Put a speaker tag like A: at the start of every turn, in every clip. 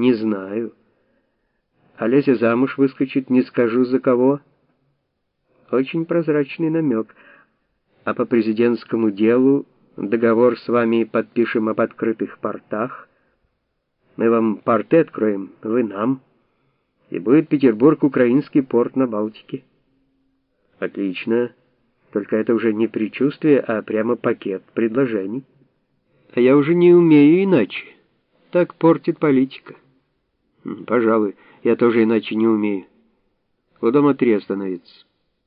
A: Не знаю. А Леся замуж выскочит, не скажу за кого. Очень прозрачный намек. А по президентскому делу договор с вами подпишем об открытых портах. Мы вам порты откроем, вы нам. И будет Петербург украинский порт на Балтике. Отлично. Только это уже не предчувствие, а прямо пакет предложений. А я уже не умею иначе. Так портит политика. Пожалуй, я тоже иначе не умею. У дома 3 остановиться.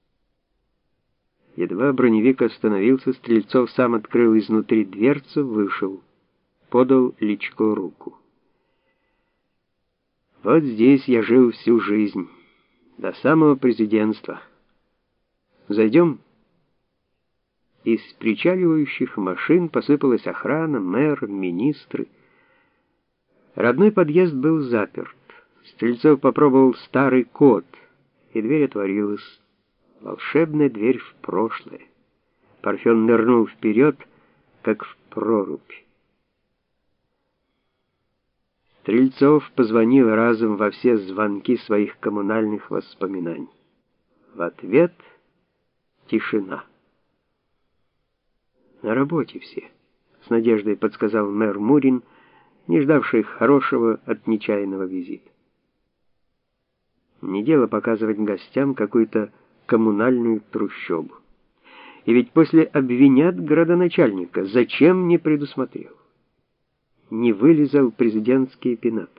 A: Едва броневик остановился, Стрельцов сам открыл изнутри дверцу, вышел. Подал Личко руку. Вот здесь я жил всю жизнь. До самого президентства. Зайдем? Из причаливающих машин посыпалась охрана, мэр, министры. Родной подъезд был заперт. Стрельцов попробовал старый код, и дверь отворилась. Волшебная дверь в прошлое. Парфен нырнул вперед, как в прорубь. Стрельцов позвонил разом во все звонки своих коммунальных воспоминаний. В ответ тишина. На работе все, с надеждой подсказал мэр Мурин, не ждавший хорошего от нечаянного визита. Не дело показывать гостям какую-то коммунальную трущобу. И ведь после обвинят градоначальника, зачем не предусмотрел? Не вылезал президентские пенаты.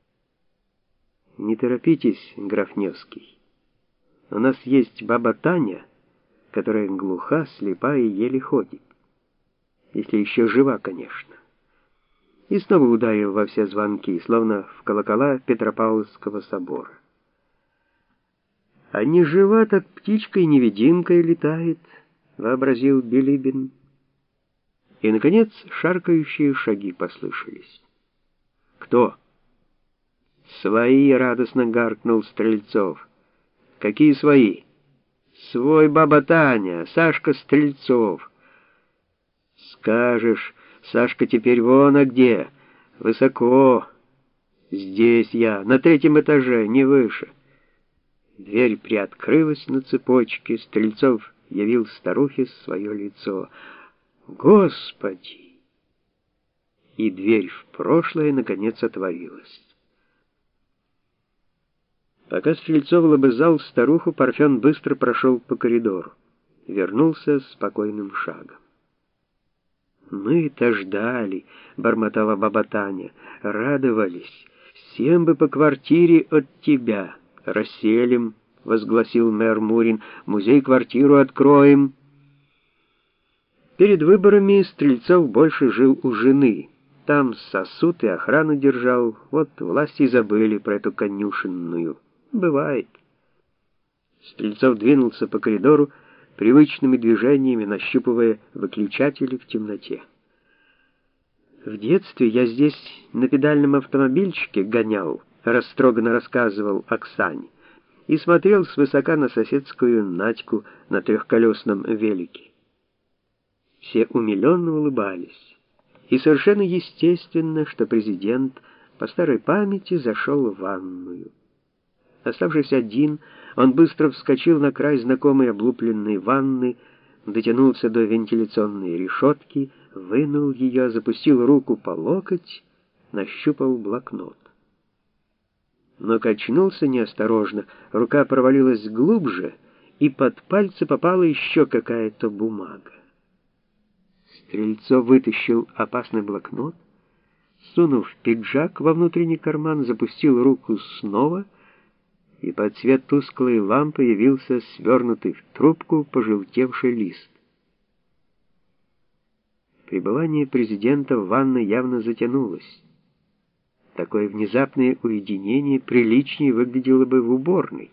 A: Не торопитесь, граф Невский. У нас есть баба Таня, которая глуха, слепа и еле ходит. Если еще жива, конечно. И снова ударил во все звонки, словно в колокола Петропавловского собора. А не жива, так птичкой-невидимкой летает, вообразил Билибин. И, наконец, шаркающие шаги послышались. Кто? Свои, радостно гаркнул Стрельцов. Какие свои? Свой баба Таня, Сашка Стрельцов. Скажешь, Сашка теперь вон а где? Высоко. Здесь я, на 3-м этаже, не выше. Дверь приоткрылась на цепочке. Стрельцов явил старухе свое лицо. Господи! И дверь в прошлое наконец отворилась. Пока Стрельцов лобызал старуху, Парфен быстро прошел по коридору. Вернулся спокойным шагом. «Мы-то ждали», — бормотала баба Таня, — «радовались. Всем бы по квартире от тебя. Расселим», — возгласил мэр Мурин, — «музей-квартиру откроем». Перед выборами Стрельцов больше жил у жены. Там сосуд и охрану держал. Вот власти забыли про эту конюшенную. Бывает. Стрельцов двинулся по коридору, привычными движениями нащупывая выключатели в темноте. «В детстве я здесь на педальном автомобильчике гонял», растроганно рассказывал Оксане, и смотрел свысока на соседскую Надьку на 3-колесном велике. Все умиленно улыбались, и совершенно естественно, что президент по старой памяти зашел в ванную. Оставшись один, он быстро вскочил на край знакомой облупленной ванны, дотянулся до вентиляционной решетки, вынул ее, запустил руку по локоть, нащупал блокнот. Но качнулся неосторожно, рука провалилась глубже, и под пальцы попала еще какая-то бумага. Стрельцов вытащил опасный блокнот, сунув пиджак во внутренний карман, запустил руку снова, и под свет тусклой лампы явился свернутый в трубку пожелтевший лист. Пребывание президента в ванной явно затянулось. Такое внезапное уединение приличнее выглядело бы в уборной.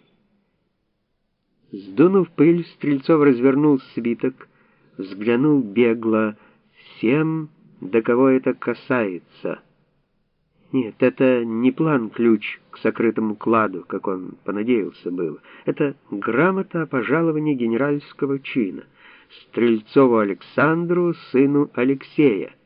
A: Сдунув пыль, Стрельцов развернул свиток, взглянул бегло. Всем, до кого это касается. Нет, это не план-ключ к сокрытому кладу, как он понадеялся было. Это грамота о пожаловании генеральского чина Стрельцову Александру, сыну Алексея.